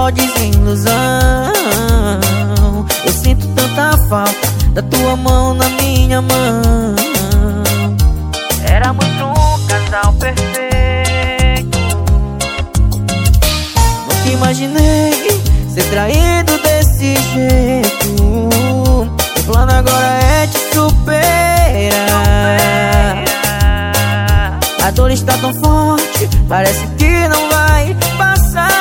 só desilusão. Eu sinto tanta falta da tua mão na minha mão. Éramos um casal perfeito. Nunca imaginei ser traído desse jeito. O plano agora é te superar. A dor está tão forte, parece que não vai passar.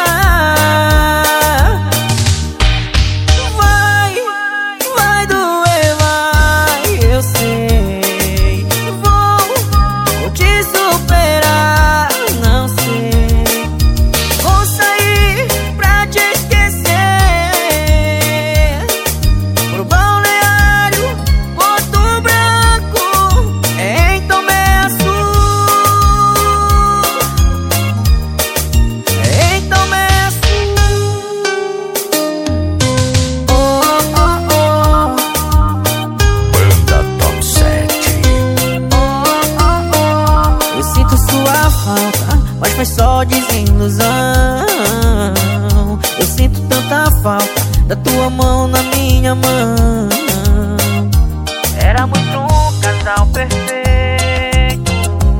Vai doer, vai, eu sei. Vou te superar, não sei. Vou sair pra te esquecer. Pro balneário, Porto Branco, em Tomé Açu. Em Tomé Açu. Oh, oh, oh. Banda Top 7. Oh, oh, oh. Eu sinto sua falta, mas foi só desilusão. Eu sinto tanta falta da tua mão na minha mão. Éramos um casal perfeito.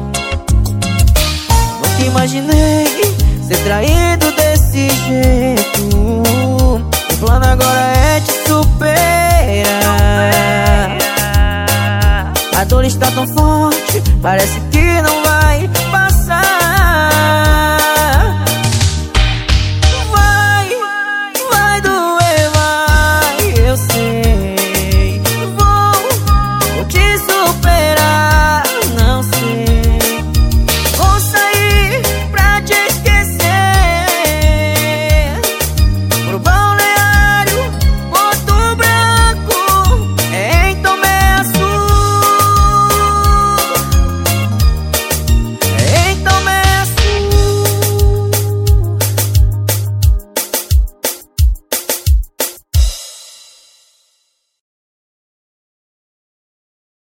Nunca imaginei ser traído desse jeito. O plano agora é te superar. A dor está tão forte, parece que não